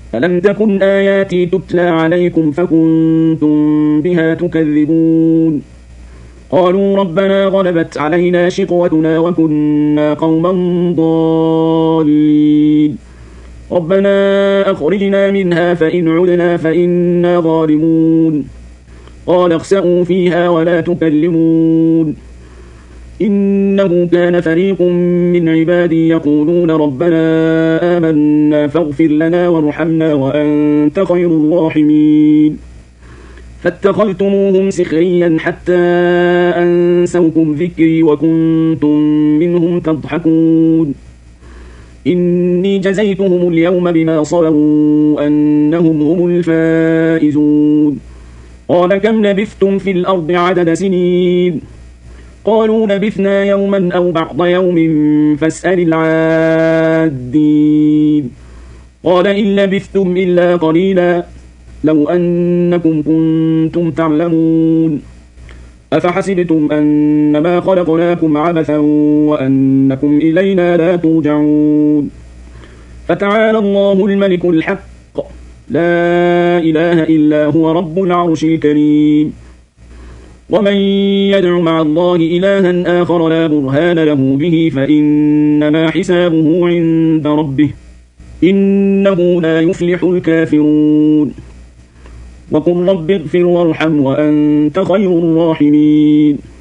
ألم تكن آياتي تتلى عليكم فكنتم بها تكذبون قالوا ربنا غلبت علينا شقوتنا وكنا قوما ضالين ربنا أخرجنا منها فإن عدنا فإنا ظالمون قال اخسئوا فيها ولا تكلمون إنه كان فريق من عبادي يقولون ربنا آمنا فاغفر لنا وارحمنا وأنت خير الراحمين فاتخذتموهم سخريا حتى أنسوكم ذكري وكنتم منهم تضحكون إني جزيتهم اليوم بما صبروا أنهم هم الفائزون قال كم لبثتم في الأرض عدد سنين قالوا لبثنا يوما أو بعض يوم فاسأل العادين قال إن لبثتم إلا قليلا لو أنكم كنتم تعلمون أفحسبتم أنما خلقناكم عبثا وأنكم إلينا لا ترجعون فتعالى الله الملك الحق لا إله إلا هو رب العرش الكريم ومن يدع مع الله إلها آخر لا برهان له به فإنما حسابه عند ربه إنه لا يفلح الكافرون وقل رب اغفر وارحم وأنت خير الراحمين